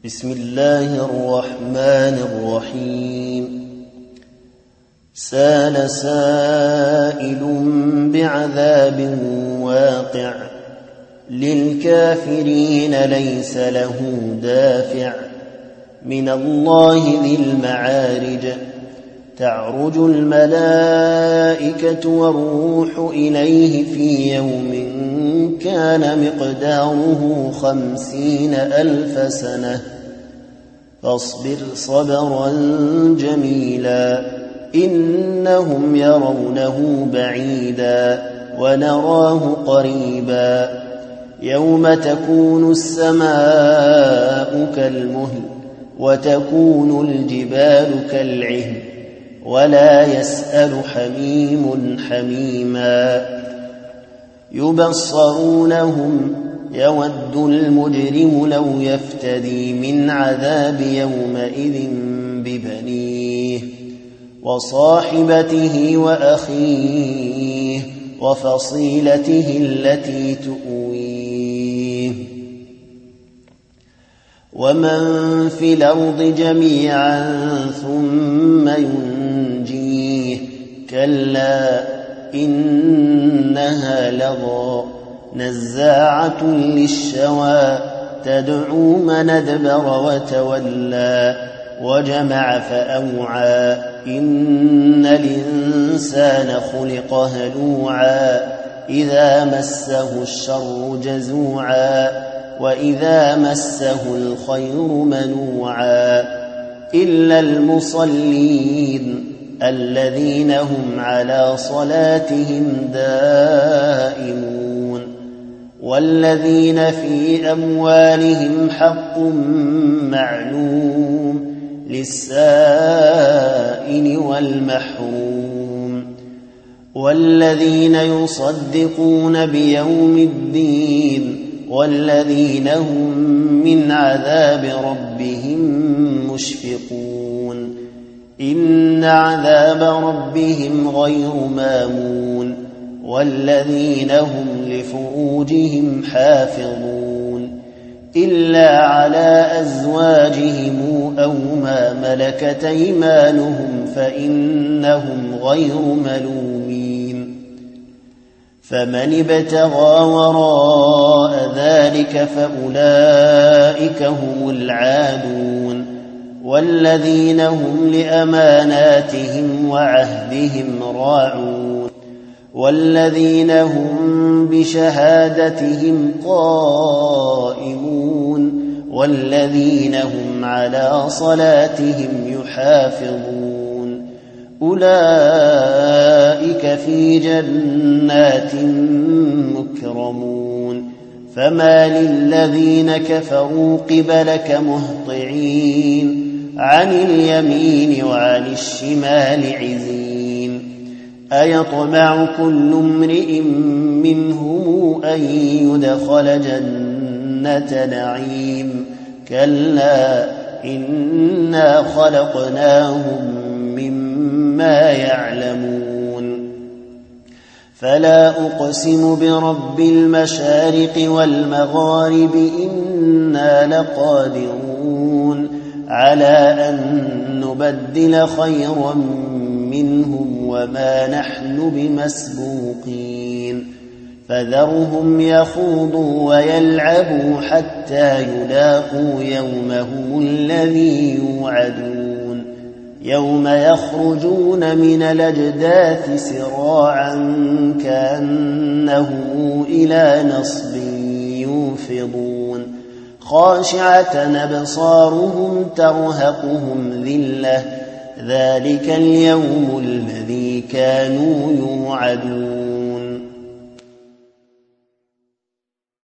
بسم الله الرحمن الرحيم. سال سائل بعذاب واقع للكافرين ليس له دافع من الله ذي المعارج. تعرج الملائكة والروح إليه في يوم كان مقداره 50,000 سنة فاصبر صبرا جميلا إنهم يرونه بعيدا ونراه قريبا يوم تكون السماء كالمهل وتكون الجبال كالعهن ولا يسأل حميم حميما يبصرونهم يود المجرم لو يفتدي من عذاب يومئذ ببنيه وصاحبته وأخيه وفصيلته التي تؤويه ومن في الأرض جميعا ثم ينجيه كلا إنها لظى نزاعة للشوى تدعو من أدبر وتولى وجمع فأوعى إن الإنسان خلق هلوعا إذا مسه الشر جزوعا وإذا مسه الخير منوعا إلا المصلين الذين هم على صلاتهم دائمون والذين في أموالهم حق معلوم للسائل والمحروم والذين يصدقون بيوم الدين والذين هم من عذاب ربهم مشفقون إن عذاب ربهم غير مامون والذين هم لفروجهم حافظون إلا على أزواجهم أو ما ملكت أيمانهم فإنهم غير ملومين فمن ابتغى وراء ذلك فأولئك هم العادون والذين هم لأماناتهم وعهدهم راعون والذين هم بشهادتهم قائمون والذين هم على صلاتهم يحافظون أولئك في جنات مكرمون فما للذين كفروا قبلك مهطعين عن اليمين وعن الشمال عزين أيطمع كل امرئ منهم أن يدخل جنة نعيم كلا إنا خلقناهم مما يعلمون فلا أقسم برب المشارق والمغارب إنا لقادرون على أن نبدل خيرا منهم وما نحن بمسبوقين فذرهم يخوضوا ويلعبوا حتى يلاقوا يومهم الذي يوعدون يوم يخرجون من الأجداث سراعا كأنهم إلى نصب يوفضون خاشعة أبصارهم ترهقهم ذلة ذلك اليوم الذي كانوا يوعدون